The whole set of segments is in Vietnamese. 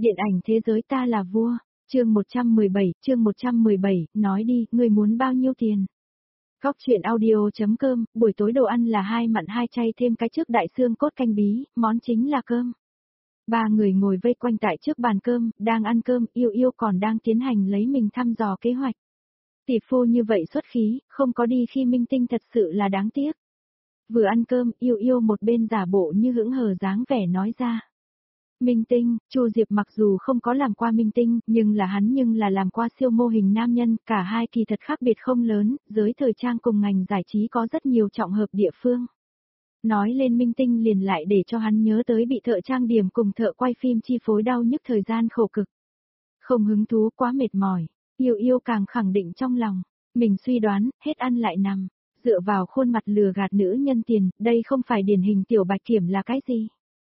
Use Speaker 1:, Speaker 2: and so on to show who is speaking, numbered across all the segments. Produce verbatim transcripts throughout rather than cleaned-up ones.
Speaker 1: Điện ảnh thế giới ta là vua, chương một trăm mười bảy, chương một trăm mười bảy, nói đi, ngươi muốn bao nhiêu tiền? Góc truyện audio.com, buổi tối đồ ăn là hai mặn hai chay thêm cái trước đại xương cốt canh bí, món chính là cơm. Ba người ngồi vây quanh tại trước bàn cơm, đang ăn cơm, Yêu Yêu còn đang tiến hành lấy mình thăm dò kế hoạch. Tỷ phu như vậy xuất khí, không có đi khi minh tinh thật sự là đáng tiếc. Vừa ăn cơm, Yêu Yêu một bên giả bộ như hững hờ dáng vẻ nói ra. Minh tinh, Chu Diệp mặc dù không có làm qua minh tinh, nhưng là hắn nhưng là làm qua siêu mô hình nam nhân, cả hai kỳ thật khác biệt không lớn, giới thời trang cùng ngành giải trí có rất nhiều trọng hợp địa phương. Nói lên minh tinh liền lại để cho hắn nhớ tới bị thợ trang điểm cùng thợ quay phim chi phối đau nhức thời gian khổ cực. Không hứng thú, quá mệt mỏi, Yêu Yêu càng khẳng định trong lòng, mình suy đoán, hết ăn lại nằm, dựa vào khuôn mặt lừa gạt nữ nhân tiền, đây không phải điển hình tiểu bạch kiểm là cái gì.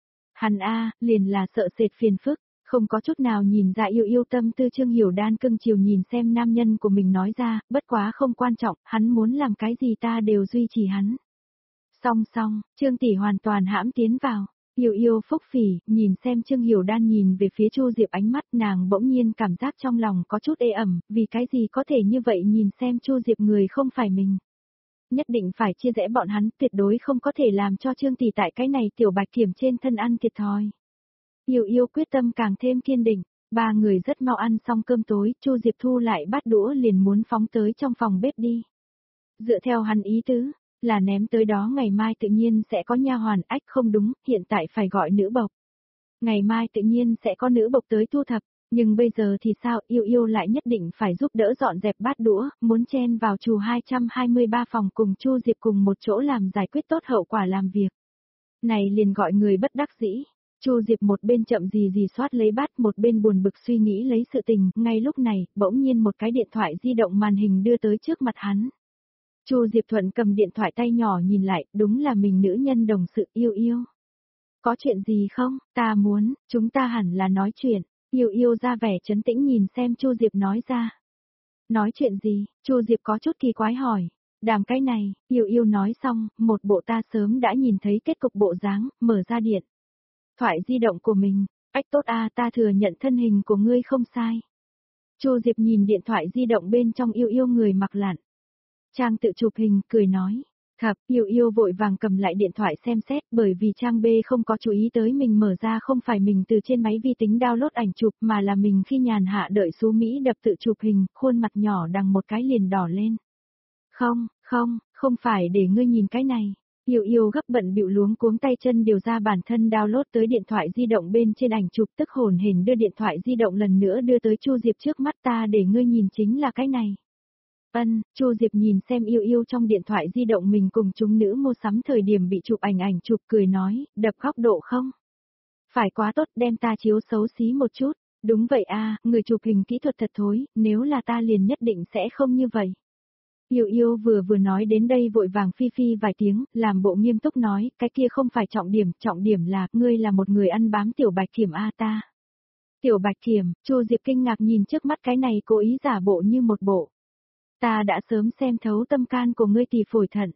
Speaker 1: Hắn a, liền là sợ sệt phiền phức, không có chút nào nhìn ra Yêu Yêu tâm tư. Trương Hiểu Đan cưng chiều nhìn xem nam nhân của mình nói ra, bất quá không quan trọng, hắn muốn làm cái gì ta đều duy trì hắn. Song song, Trương tỷ hoàn toàn hãm tiến vào, Yêu Yêu phúc phỉ, nhìn xem Trương Hiểu Đan nhìn về phía Chu Diệp ánh mắt nàng bỗng nhiên cảm giác trong lòng có chút ê ẩm, vì cái gì có thể như vậy nhìn xem Chu Diệp người không phải mình. Nhất định phải chia rẽ bọn hắn, tuyệt đối không có thể làm cho Trương tỷ tại cái này tiểu bạch kiểm trên thân ăn thiệt thòi. Yêu Yêu quyết tâm càng thêm kiên định, ba người rất mau ăn xong cơm tối, Chu Diệp thu lại bát đũa liền muốn phóng tới trong phòng bếp đi. Dựa theo hắn ý tứ, là ném tới đó ngày mai tự nhiên sẽ có nha hoàn. Ách không đúng, hiện tại phải gọi nữ bộc. Ngày mai tự nhiên sẽ có nữ bộc tới thu thập. Nhưng bây giờ thì sao, Yêu Yêu lại nhất định phải giúp đỡ dọn dẹp bát đũa, muốn chen vào trù hai trăm hai mươi ba phòng cùng Chu Diệp cùng một chỗ làm giải quyết tốt hậu quả làm việc. Này liền gọi người bất đắc dĩ. Chu Diệp một bên chậm gì gì soát lấy bát, một bên buồn bực suy nghĩ lấy sự tình. Ngay lúc này, bỗng nhiên một cái điện thoại di động màn hình đưa tới trước mặt hắn. Chu Diệp Thuận cầm điện thoại tay nhỏ nhìn lại, đúng là mình nữ nhân đồng sự. Yêu Yêu. Có chuyện gì không, ta muốn, chúng ta hẳn là nói chuyện. Yêu Yêu ra vẻ trấn tĩnh nhìn xem Chu Diệp nói ra. Nói chuyện gì? Chu Diệp có chút kỳ quái hỏi. Đàm cái này, Yêu Yêu nói xong, một bộ ta sớm đã nhìn thấy kết cục bộ dáng, mở ra điện thoại di động của mình. Ách tốt a, ta thừa nhận thân hình của ngươi không sai. Chu Diệp nhìn điện thoại di động bên trong Yêu Yêu người mặc lặn trang tự chụp hình, cười nói. Thập, Yêu Yêu vội vàng cầm lại điện thoại xem xét, bởi vì trang B không có chú ý tới mình mở ra không phải mình từ trên máy vi tính download ảnh chụp mà là mình khi nhàn hạ đợi số Mỹ đập tự chụp hình, khuôn mặt nhỏ đằng một cái liền đỏ lên. Không, không, không phải để ngươi nhìn cái này. Yêu Yêu gấp bận bịu luống cuống tay chân điều ra bản thân download tới điện thoại di động bên trên ảnh chụp, tức hồn hển đưa điện thoại di động lần nữa đưa tới Chu Diệp trước mắt. Ta để ngươi nhìn chính là cái này. Ân, Chu Diệp nhìn xem Yêu Yêu trong điện thoại di động mình cùng chúng nữ mua sắm thời điểm bị chụp ảnh ảnh chụp, cười nói, đập góc độ không? Phải quá tốt, đem ta chiếu xấu xí một chút. Đúng vậy a, người chụp hình kỹ thuật thật thối, nếu là ta liền nhất định sẽ không như vậy. Yêu Yêu vừa vừa nói đến đây vội vàng phi phi vài tiếng, làm bộ nghiêm túc nói, cái kia không phải trọng điểm, trọng điểm là, ngươi là một người ăn bám tiểu bạch kiểm a ta. Tiểu bạch kiểm, Chu Diệp kinh ngạc nhìn trước mắt cái này cố ý giả bộ như một bộ. Ta đã sớm xem thấu tâm can của ngươi tỷ phổi thận.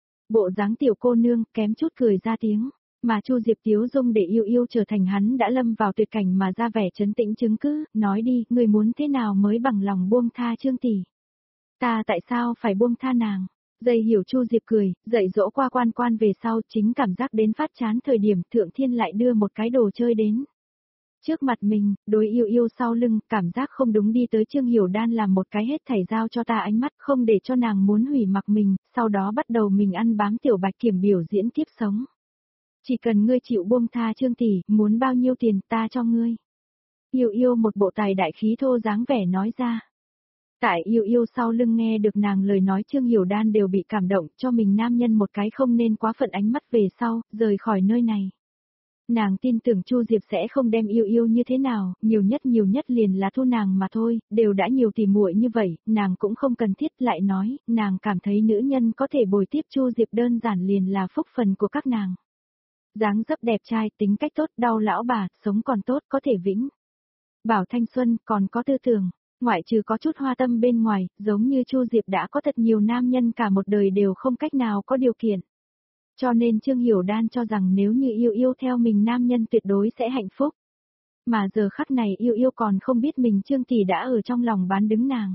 Speaker 1: Bộ dáng tiểu cô nương, kém chút cười ra tiếng, mà Chu Diệp tiếu dung để Yêu Yêu trở thành hắn đã lâm vào tuyệt cảnh mà ra vẻ trấn tĩnh chứng cứ, nói đi, ngươi muốn thế nào mới bằng lòng buông tha Trương tỷ? Ta tại sao phải buông tha nàng? Dây hiểu Chu Diệp cười, dạy dỗ qua quan quan về sau, chính cảm giác đến phát chán thời điểm Thượng Thiên lại đưa một cái đồ chơi đến. Trước mặt mình, đối Yêu Yêu sau lưng, cảm giác không đúng đi tới Trương Hiểu Đan làm một cái hết thảy giao cho ta ánh mắt, không để cho nàng muốn hủy mặc mình, sau đó bắt đầu mình ăn bám tiểu bạch kiểm biểu diễn tiếp sống. Chỉ cần ngươi chịu buông tha Trương tỷ, muốn bao nhiêu tiền ta cho ngươi. Yêu Yêu một bộ tài đại khí thô dáng vẻ nói ra. Tại Yêu Yêu sau lưng nghe được nàng lời nói, Trương Hiểu Đan đều bị cảm động, cho mình nam nhân một cái không nên quá phận ánh mắt về sau, rời khỏi nơi này. Nàng tin tưởng Chu Diệp sẽ không đem Yêu Yêu như thế nào, nhiều nhất nhiều nhất liền là thu nàng mà thôi, đều đã nhiều tỉ muội như vậy, nàng cũng không cần thiết. Lại nói, nàng cảm thấy nữ nhân có thể bồi tiếp Chu Diệp đơn giản liền là phúc phần của các nàng. Dáng dấp đẹp trai, tính cách tốt, đau lão bà, sống còn tốt, có thể vĩnh bảo thanh xuân, còn có tư tưởng, ngoại trừ có chút hoa tâm bên ngoài, giống như Chu Diệp đã có thật nhiều nam nhân cả một đời đều không cách nào có điều kiện. Cho nên Trương Hiểu Đan cho rằng nếu như Yêu Yêu theo mình nam nhân tuyệt đối sẽ hạnh phúc. Mà giờ khắc này Yêu Yêu còn không biết mình Trương tỷ đã ở trong lòng bán đứng nàng.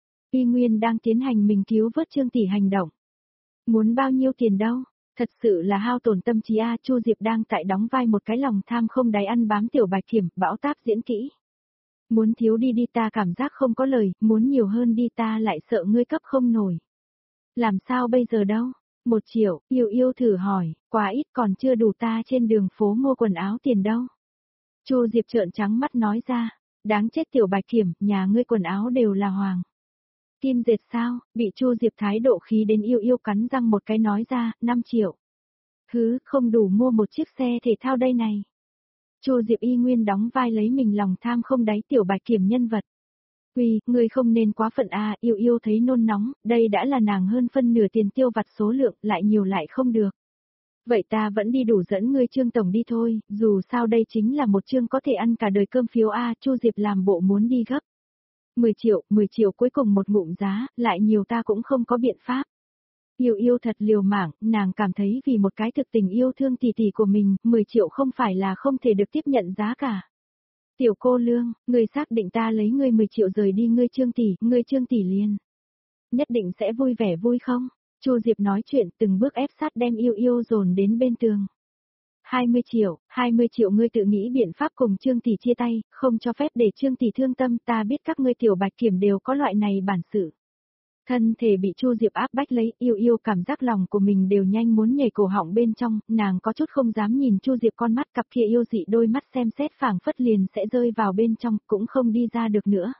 Speaker 1: Y Nguyên đang tiến hành mình cứu vớt Trương tỷ hành động. Muốn bao nhiêu tiền đâu? Thật sự là hao tổn tâm trí a. Chu Diệp đang tại đóng vai một cái lòng tham không đáy ăn bám tiểu bạch kiểm, bão táp diễn kỹ. Muốn thiếu đi đi ta cảm giác không có lời, muốn nhiều hơn đi ta lại sợ ngươi cấp không nổi. Làm sao bây giờ đâu? Một triệu, Yêu Yêu thử hỏi, quá ít còn chưa đủ ta trên đường phố mua quần áo tiền đâu. Chu Diệp trợn trắng mắt nói ra, đáng chết tiểu bạch kiểm, nhà ngươi quần áo đều là hoàng. Kim dệt sao, bị Chu Diệp thái độ khí đến Yêu Yêu cắn răng một cái nói ra, năm triệu. Hứ, không đủ mua một chiếc xe thể thao đây này. Chu Diệp y nguyên đóng vai lấy mình lòng tham không đáy tiểu bạch kiểm nhân vật. Uy, ngươi không nên quá phận a. Yêu Yêu thấy nôn nóng, đây đã là nàng hơn phân nửa tiền tiêu vặt số lượng, lại nhiều lại không được. Vậy ta vẫn đi đủ dẫn ngươi Trương tổng đi thôi, dù sao đây chính là một chương có thể ăn cả đời cơm phiếu a. Chu Diệp làm bộ muốn đi gấp. mười triệu, mười triệu cuối cùng một ngụm giá, lại nhiều ta cũng không có biện pháp. Yêu Yêu thật liều mạng, nàng cảm thấy vì một cái thực tình yêu thương tỷ tỷ của mình, mười triệu không phải là không thể được tiếp nhận giá cả. Tiểu cô lương, ngươi xác định ta lấy ngươi mười triệu rời đi ngươi Trương tỷ, ngươi Trương tỷ liền. Nhất định sẽ vui vẻ vui không? Chu Diệp nói chuyện từng bước ép sát đem Yêu Yêu dồn đến bên tường. hai mươi triệu, hai mươi triệu ngươi tự nghĩ biện pháp cùng Trương tỷ chia tay, không cho phép để Trương tỷ thương tâm, ta biết các ngươi tiểu bạch kiểm đều có loại này bản sự. Thân thể bị Chu Diệp áp bách lấy, Yêu Yêu cảm giác lòng của mình đều nhanh muốn nhảy cổ họng bên trong, nàng có chút không dám nhìn Chu Diệp con mắt cặp kia yêu dị đôi mắt xem xét phảng phất liền sẽ rơi vào bên trong, cũng không đi ra được nữa.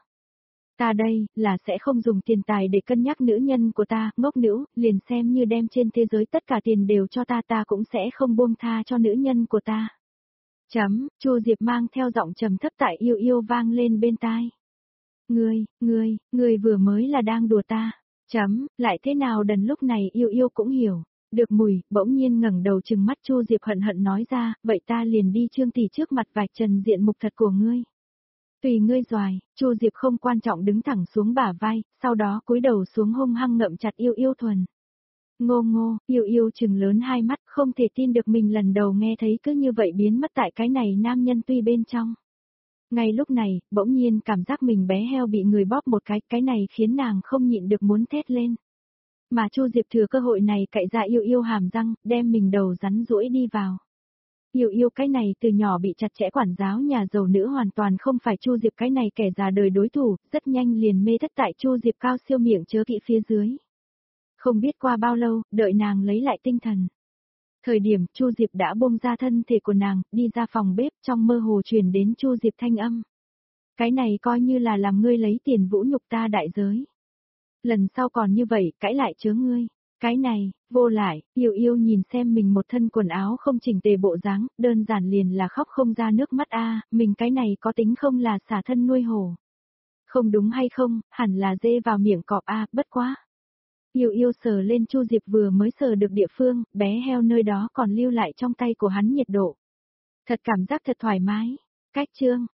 Speaker 1: Ta đây, là sẽ không dùng tiền tài để cân nhắc nữ nhân của ta, ngốc nữ, liền xem như đem trên thế giới tất cả tiền đều cho ta ta cũng sẽ không buông tha cho nữ nhân của ta. Chấm, Chu Diệp mang theo giọng trầm thấp tại Yêu Yêu vang lên bên tai. Ngươi, ngươi, ngươi vừa mới là đang đùa ta. Chấm, lại thế nào đần lúc này Yêu Yêu cũng hiểu. Được mùi, bỗng nhiên ngẩng đầu trừng mắt Chu Diệp hận hận nói ra, vậy ta liền đi Trương tỷ trước mặt vạch trần diện mục thật của ngươi. Tùy ngươi doài, Chu Diệp không quan trọng đứng thẳng xuống bả vai, sau đó cúi đầu xuống hung hăng ngậm chặt Yêu Yêu thuần. Ngô ngô, Yêu Yêu trừng lớn hai mắt không thể tin được mình lần đầu nghe thấy cứ như vậy biến mất tại cái này nam nhân tuy bên trong. Ngay lúc này, bỗng nhiên cảm giác mình bé heo bị người bóp một cái, cái này khiến nàng không nhịn được muốn thét lên. Mà Chu Diệp thừa cơ hội này cạy ra Yêu Yêu hàm răng, đem mình đầu rắn rũi đi vào. Yêu Yêu cái này từ nhỏ bị chặt chẽ quản giáo nhà giàu nữ hoàn toàn không phải Chu Diệp cái này kẻ già đời đối thủ, rất nhanh liền mê thất tại Chu Diệp cao siêu miệng chớ kỵ phía dưới. Không biết qua bao lâu, đợi nàng lấy lại tinh thần. Thời điểm Chu Diệp đã buông ra thân thể của nàng, đi ra phòng bếp trong mơ hồ truyền đến Chu Diệp thanh âm. Cái này coi như là làm ngươi lấy tiền vũ nhục ta đại giới. Lần sau còn như vậy, cãi lại chớ ngươi. Cái này, vô lại, Yêu Yêu nhìn xem mình một thân quần áo không chỉnh tề bộ dáng, đơn giản liền là khóc không ra nước mắt a, mình cái này có tính không là xả thân nuôi hổ. Không đúng hay không, hẳn là dê vào miệng cọp a, bất quá. Yêu Yêu sờ lên Chu Diệp vừa mới sờ được địa phương, bé heo nơi đó còn lưu lại trong tay của hắn nhiệt độ. Thật cảm giác thật thoải mái. Cách chương,